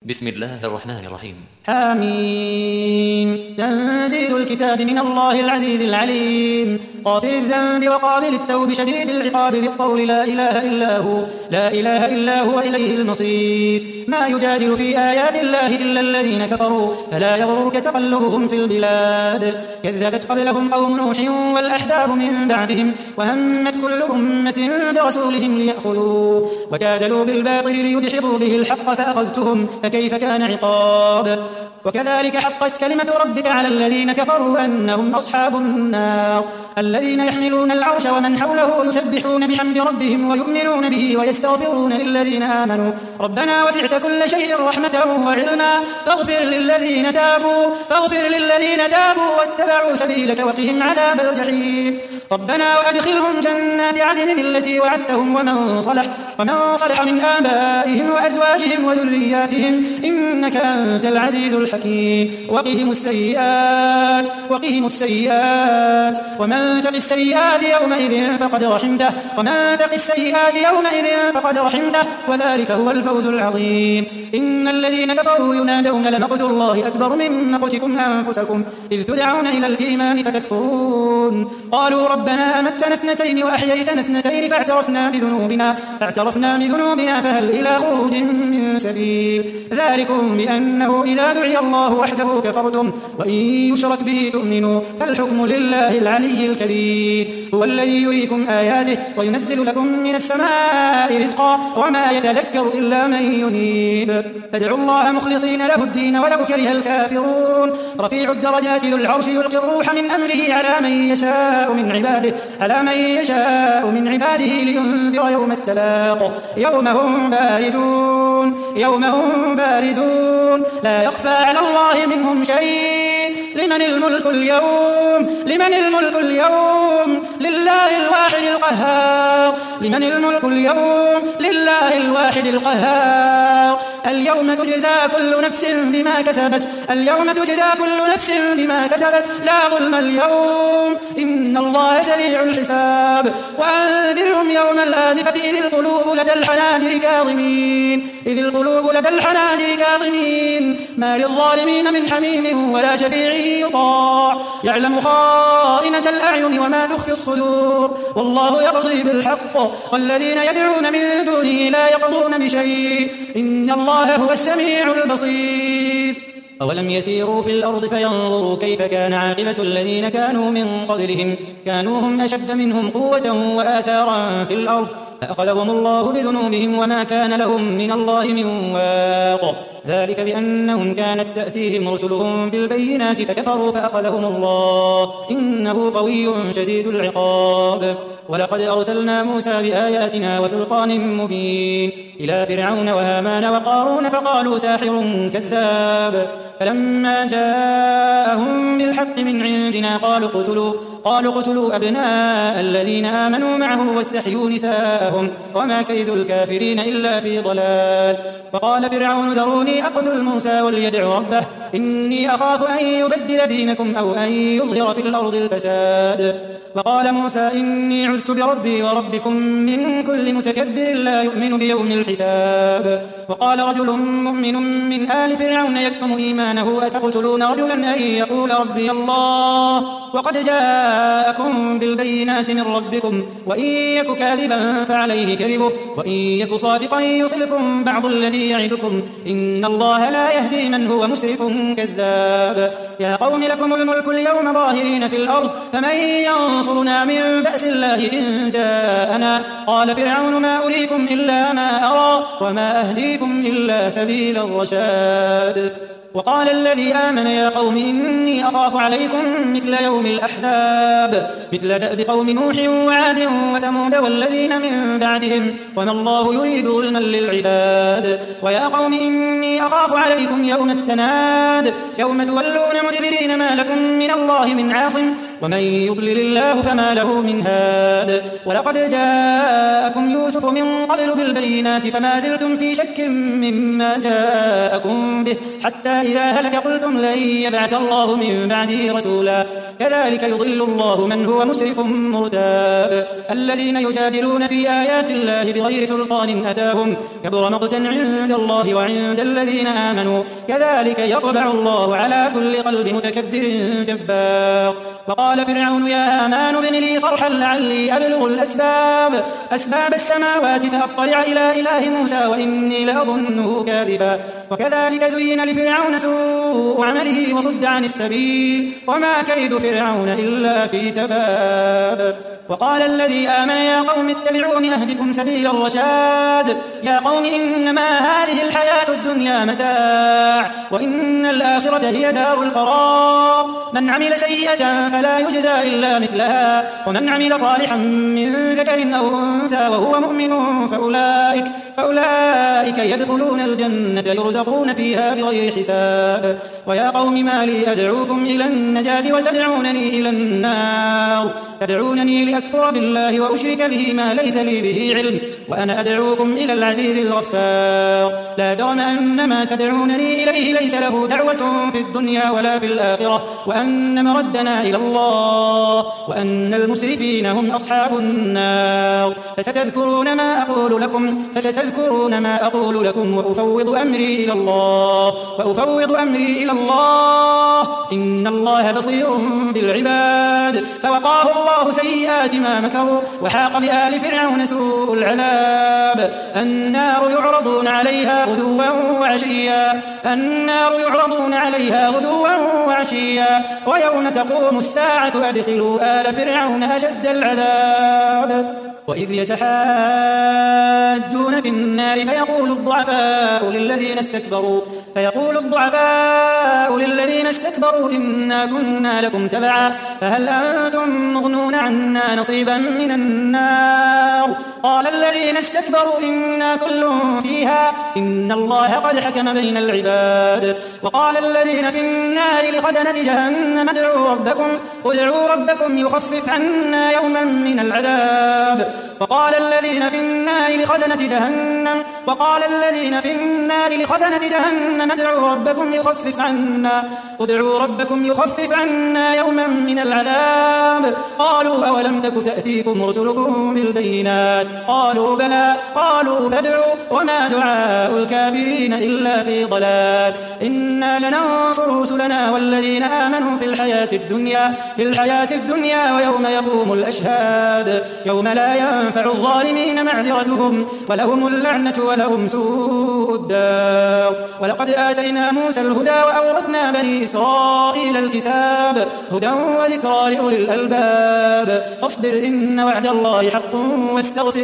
بسم الله الرحمن الرحيم. حميم. تنزيل الكتاب من الله العزيز العليم، غافر الذنب وقابل التوب شديد العقاب ذي الطول لا إله إلا هو إليه المصير. ما يجادل في آيات الله إلا الذين كفروا فلا يغررك تقلبهم في البلاد. كذبت قبلهم قوم نوح والأحزاب من بعدهم وهمت كل أمة برسولهم ليأخذوه وجادلوا بالباطل ليدحضوا به الحق فأخذتهم فكيف كان عقاب. وكذلك حقت كلمة ربك على الذين كفروا أنهم أصحاب النار الذين يحملون العرش ومن حوله يسبحون بحمد ربهم ويؤمنون به ويستغفرون للذين آمنوا ربنا وسعت كل شيء رحمة وعلما فاغفر للذين تابوا واتبعوا سبيلك وقهم عذاب الجحيم. ربنا وأدخلهم جنات عدن التي وعدتهم ومن صلح من آبائهم وأزواجهم وذرياتهم إنك أنت العزيز الحكيم. وقهم السيئات ومن تق السيئات يومئذ فقد رحمته وذلك هو الفوز العظيم. إن الذين كفروا ينادون لمقت الله أكبر من مقتكم أنفسكم إذ تدعون إلى الإيمان فتكفرون. قالوا ربنا أمتنا اثنتين وأحييتنا اثنتين فاعترفنا بذنوبنا فهل إلى خروج من سبيل. ذلكم بأنه إذا دعي الله وحده كفرتم وإن يشرك به تؤمنوا فالحكم لله العلي الكبير. هو الذي يريكم آياته وينزل لكم من السماء رزقا وما يتذكر إلا من ينيب. فادعوا الله مخلصين له الدين ولو كره الكافرون. رفيع الدرجات ذو العرش يلقي الروح من أمره على من يشاء من عباده لينذر يوم التلاق يوم هم بارزون لا يخفى على الله منهم شيء. لمن الملك اليوم لله الواحد القهار. اليوم تجزى كل نفس بما كسبت لا ظلم اليوم إن الله سريع الحساب. وأنذرهم يوم الآزفة إذ القلوب لدى الحناجر كاظمين ما للظالمين من حميم ولا شفيع يطاع يعلم خائنة الأعين وما تخفي الصدور والله يقضي بالحق والذين يدعون من دونه لا يقضون بشيء إن الله هو السميع البصير. أولم يسيروا في الأرض فينظروا كيف كان عاقبة الذين كانوا من قبلهم كانوا هم أشد منهم قوة وآثارا في الأرض فأخذهم الله بذنوبهم وما كان لهم من الله من واق. ذلك بأنهم كانت تأتيهم رسلهم بالبينات فكفروا فأخذهم الله إنه قوي شديد العقاب. ولقد أرسلنا موسى بآياتنا وسلطان مبين إلى فرعون وهامان وقارون فقالوا ساحر كذاب. فلما جاءهم بالحق من عندنا قالوا اقتلوا أبناء الذين آمنوا معه واستحيوا نساءهم وما كيد الكافرين إلا في ضلال. وقال فرعون ذروني أقتل موسى وليدع ربه إني أخاف أن يبدل دينكم أو أن يظهر في الأرض الفساد. وقال موسى إني عذت بربي وربكم من كل متكبر لا يؤمن بيوم الحساب. وقال رجل مؤمن من آل فرعون يكتم إيمانه أتقتلون رجلا أن يقول ربي الله وقد جاءكم بالبينات من ربكم وإن يك كاذبا فعليه كذبه وإن يك صادقا يصبكم بعض الذي يعدكم إن الله لا يهدي من هو مسرف كذاب. يا قوم لكم الملك اليوم ظاهرين في الأرض فمن ينصرنا من بأس الله إن جاءنا. قال فرعون ما أريكم إلا ما أرى وما أهديكم إلا سبيل الرشاد. وقال الذي آمن يا قوم إني أخاف عليكم مثل يوم الأحزاب مثل دأب قوم نوح وعاد وثمود والذين من بعدهم وما الله يريد ظلما للعباد. ويا قوم إني أخاف عليكم يوم التناد يوم تولون مدبرين ما لكم من الله من عاصم ومن يضلل الله فما له من هاد. ولقد جاءكم يوسف من قبل بالبينات فما زلتم في شك مما جاءكم به حتى إذا هلك قلتم لن يبعث الله من بعده رسولا كذلك يضل الله من هو مسرف مرتاب. الذين يجادلون في آيات الله بغير سلطان أتاهم كبر مقتا عند الله وعند الذين آمنوا كذلك يطبع الله على كل قلب متكبر جبار. وقال فرعون يا هامان ابن لي صرحا لعلي أبلغ أسباب السماوات فأطلع إلى إله موسى وإني لأظنه كاذبا. وكذلك زين لفرعون سوء عمله وصد عن السبيل وما كيد فرعون إلا في تباب. وقال الذي آمن يا قوم اتبعون أهدكم سبيل الرشاد. يا قوم إنما هذه الحياة الدنيا متاع وإن الآخرة هي دار القرار. من عمل سيئة فلا يجزى إلا مثلها ومن عمل صالحا من ذكر أو أنثى وهو مؤمن فأولئك يدخلون الجنة يرزقون فيها بغير حساب. ويا قوم ما لي أدعوكم إلى النجاة وتدعونني إلى النار تدعونني لأكفر بالله وأشرك به ما ليس لي به علم وأنا أدعوكم إلى العزيز الغفار. لا جرم أن ما تدعونني إليه ليس له دعوة في الدنيا ولا في الآخرة وأن مردنا إلى الله وأن المسرفين هم أصحاب النار. فستذكرون ما أقول لكم وأفوض أمري إلى الله إن الله بصير بالعباد. فوقاه الله سيئات ما مكروا وحاق بآل فرعون سوء العذاب. النار يعرضون عليها غدوا وعشيا ويوم تقوم الساعة أدخلوا آل فرعون أشد العذاب. وإذ يتحاجون في النار فيقول الضعفاء للذين استكبروا إنا كنا لكم تبعا فهل أنتم مغنون عنا نصيبا من النار. قال الذين استكبروا إنا كل فيها إن الله قد حكم بين العباد. وقال الذين في النار لخزنة جهنم ادعوا ربكم يخفف عنا يوما من العذاب. وقال الذين في النار لخزنة جهنم ادعوا ربكم يخفف عنا يوما من العذاب. قالوا أولم تك تأتيكم رسلكم بالبينات قالوا بلى قالوا فادعوا وما دعاء الكافرين إلا في ضلال. إنا لننصر رسلنا والذين آمنوا في الحياة الدنيا ويوم يقوم الأشهاد يوم لا ينفع الظالمين معذرتهم ولهم اللعنة ولهم سوء الدار. ولقد آتينا موسى الهدى وأورثنا بني إسرائيل الكتاب هدى وذكرى لأولي الألباب. فاصبر إن وعد الله حق واستغفر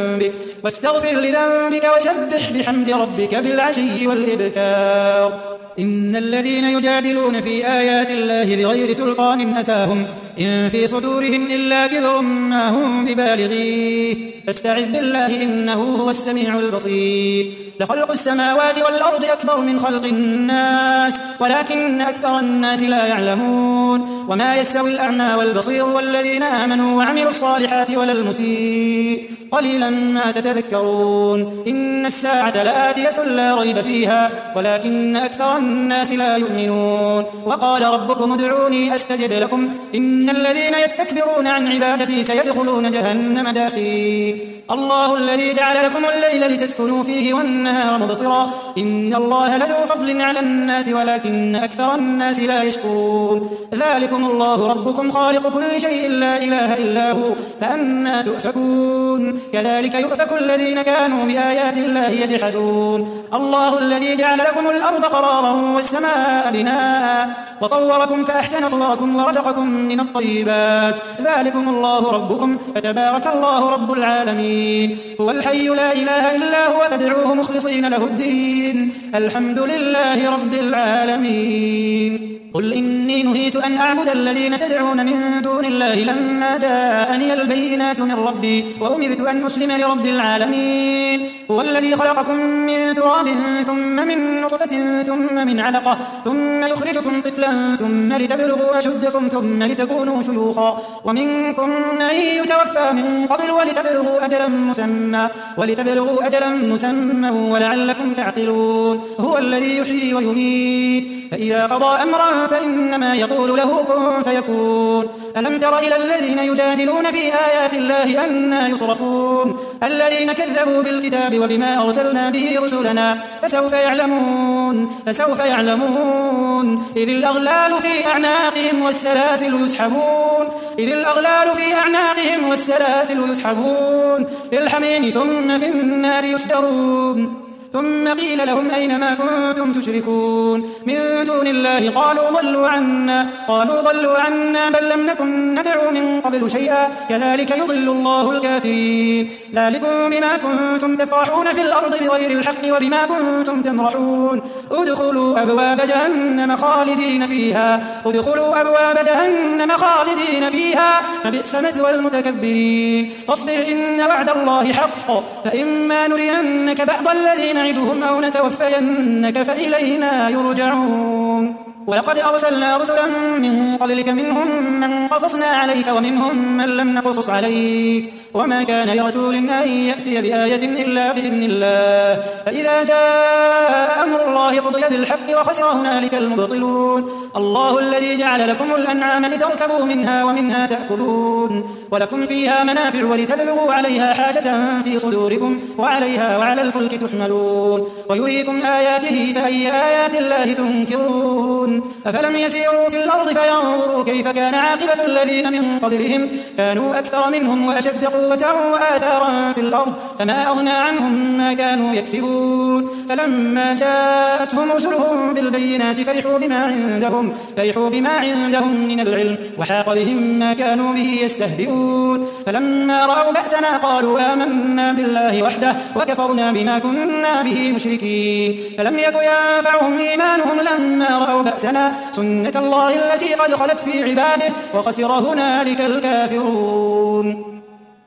لذنبك وسبح بحمد ربك بالعشي والإبكار. إن الذين يجادلون في آيات الله بغير سلطان أتاهم إن في صدورهم إلا كبر ما هم ببالغيه فاستعذ بالله إنه هو السميع البصير. لخلق السماوات والأرض أكبر من خلق الناس ولكن أكثر الناس لا يعلمون. وما يستوي الأعمى والبصير والذين آمنوا وعملوا الصالحات ولا المسيء قليلا ما تتذكرون. إن الساعة لآتية لا ريب فيها ولكن أكثر الناس لا يؤمنون. وقال ربكم ادعوني أستجب لكم إن الذين يستكبرون عن عبادتي سيدخلون جهنم داخرين. الله الذي جعل لكم الليل لتسكنوا فيه والنهار مبصرا إن الله لذو فضل على الناس ولكن أكثر الناس لا يشكرون. ذلكم الله ربكم خالق كل شيء لا إله إلا هو فأنا تؤفكون. كذلك يؤفك الذين كانوا بآيات الله يجحدون. الله الذي جعل لكم الأرض قرارا والسماء بناء وصوركم فأحسن صوركم ورزقكم من الطيبات. ذلكم الله ربكم فتبارك الله رب العالمين. هو الحي لا إله إلا هو فادعوه مخلصين له الدين الحمد لله رب العالمين. قل إني نهيت أن أعبد الذين تدعون من دون الله لما جاءني البينات من ربي وأمرت أن أسلم لرب العالمين. هو الذي خلقكم من تراب ثم من نطفة ثم من علقة ثم يخرجكم طفلا ثم لتبلغوا أشدكم ثم لتكونوا شيوخا ومنكم من يتوفى من قبل ولتبلغوا أجلا مسمى ولعلكم تعقلون هو الذي يحيي ويميت فإذا قضى أمرا فإنما يقول له كن فيكون ألم تر إلى الذين يجادلون في آيات الله أنى يصرفون الذين كذبوا بالكتاب وبما أرسلنا به رسلنا فسوف يعلمون إذ الأغلال في أعناقهم والسلاسل يسحبون في الحميم ثم في النار يسجرون ثم قيل لهم أين ما كنتم تشركون من دون الله قالوا ضلوا عنا بل لم نكن ندعو من قبل شيئا كذلك يضل الله الكافرين ذلكم بما كنتم تفرحون في الأرض بغير الحق وبما كنتم تمرحون ادخلوا أبواب جهنم خالدين فيها فبئس مثوى المتكبرين فاصبر إن وعد الله حق فإما نرينك بعض الذين نعدهم أو نتوفينك فإلينا يرجعون ولقد أرسلنا رسلا من قبلك منهم من قصصنا عليك ومنهم من لم نقصص عليك وما كان لرسول أن يأتي بآية إلا بإذن الله فإذا جاء أمر الله قضي بالحق وخسر هنالك المبطلون الله الذي جعل لكم الأنعام لتركبوا منها ومنها تأكلون ولكم فيها منافع ولتبلغوا عليها حاجة في صدوركم وعليها وعلى الفلك تحملون ويريكم آياته فأي آيات الله تنكرون أفلم يسيروا في الأرض فينظروا كيف كان عاقبة الذين من قبلهم كانوا أكثر منهم وأشد قوة وآثارا في الأرض فما أغنى عنهم ما كانوا يكسبون فلما جاءتهم رسلهم بالبينات فرحوا بما عندهم من العلم وحاق بهم ما كانوا به يستهزئون فلما رأوا بأسنا قالوا آمنا بالله وحده وكفرنا بما كنا به مشركين فلم يك ينفعهم إيمانهم لما رأوا بأسنا سنة الله التي قد خلت في عباده وخسر هنالك الكافرون